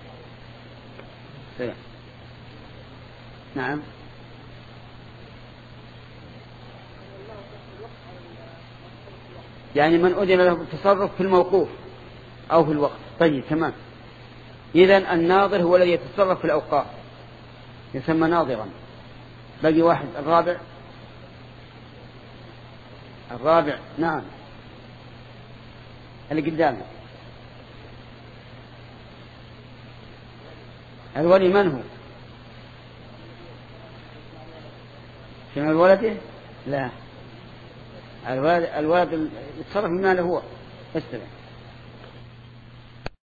سلام. نعم. يعني من أذن له بالتصرف في الموقوف أو في الوقت. طيب تمام. إذن الناظر هو الذي يتصرف في الأوقاف يسمى ناظرا. بقي واحد الرابع. الرابع نعم اللي قدامه. الولي من هو؟ شنو الولد؟ لا الولد الولد يتصرف بماله هو. استلم.